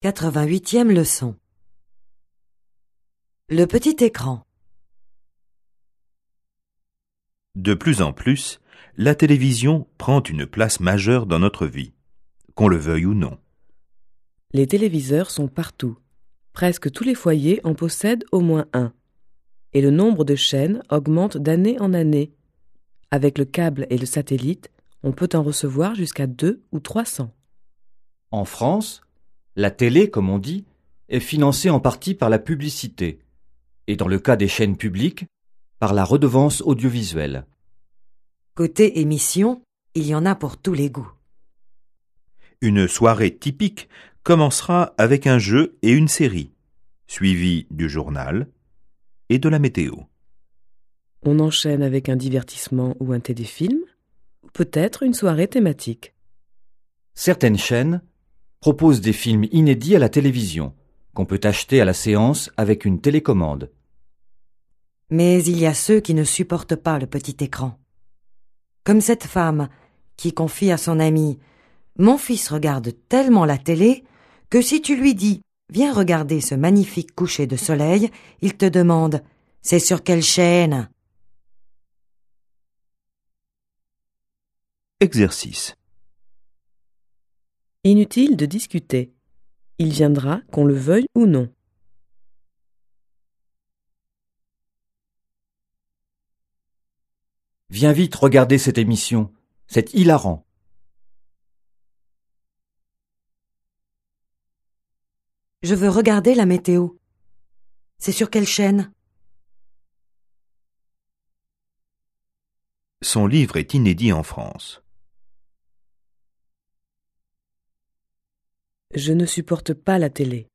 88e leçon. Le petit écran. De plus en plus, la télévision prend une place majeure dans notre vie, qu'on le veuille ou non. Les téléviseurs sont partout. Presque tous les foyers en possèdent au moins un. Et le nombre de chaînes augmente d'année en année. Avec le câble et le satellite, on peut en recevoir jusqu'à 200 ou 300. En France, la télé, comme on dit, est financée en partie par la publicité, et dans le cas des chaînes publiques, par la redevance audiovisuelle. Côté émission, il y en a pour tous les goûts. Une soirée typique commencera avec un jeu et une série, suivi du journal et de la météo. On enchaîne avec un divertissement ou un téléfilm, ou peut-être une soirée thématique. Certaines chaînes proposent des films inédits à la télévision, qu'on peut acheter à la séance avec une télécommande. Mais il y a ceux qui ne supportent pas le petit écran. Comme cette femme qui confie à son ami « Mon fils regarde tellement la télé que si tu lui dis « Viens regarder ce magnifique coucher de soleil », il te demande « C'est sur quelle chaîne ?» Exercice. Inutile de discuter. Il viendra qu'on le veuille ou non. Viens vite regarder cette émission, c'est hilarant. Je veux regarder la météo. C'est sur quelle chaîne ? Son livre est inédit en France. Je ne supporte pas la télé.